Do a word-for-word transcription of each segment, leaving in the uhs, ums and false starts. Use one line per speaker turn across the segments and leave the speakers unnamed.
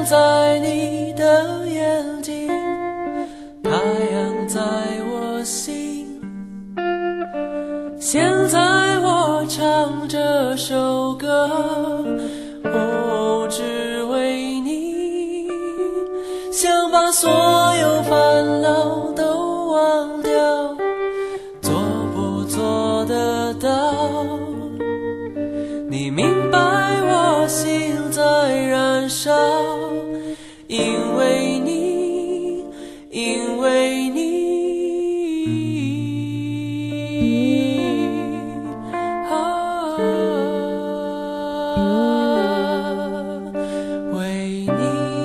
在你的眼睛，太阳在我心。现在我唱这首歌，哦，只为你，想把所有烦恼都忘掉，做不做得到？你明白我心在燃烧，因为你，因为你，啊，为你，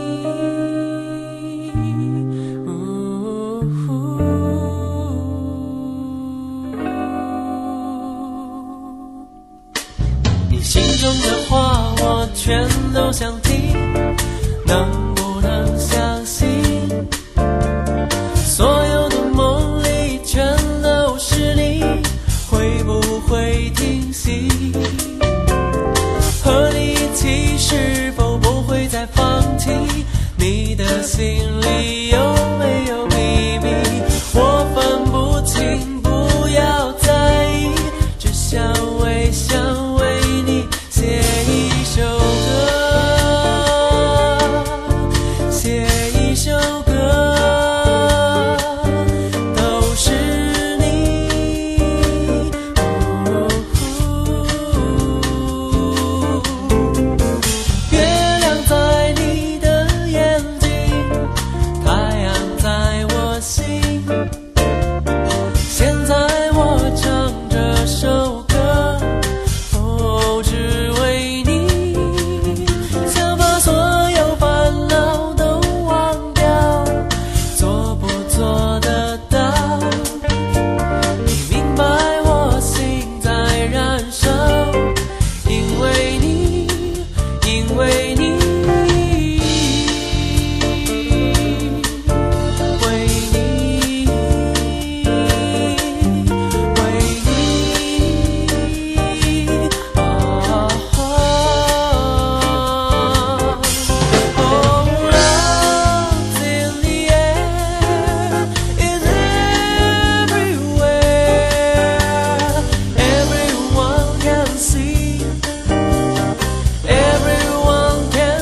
呜呼，你心中的话我全都想听，能不能相信所有的梦里全都是你？会不会听信和你一起，是否不会再放弃？你的心里有没有秘密？我分不清，不要在意，只想为想为你写一首歌，写一首歌，都是你。哦，月亮在你的眼睛，太阳在我心。现在我唱这首歌，哦，只为你，想把所有烦恼都忘掉，做不做得到？你明白我心在燃烧，因为你，因为你，为你，为你，啊啊 Oh, love's in the air, it's everywhere. Everyone can see, everyone can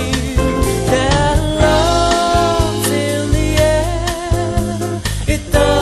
feel that love's in the air. It does.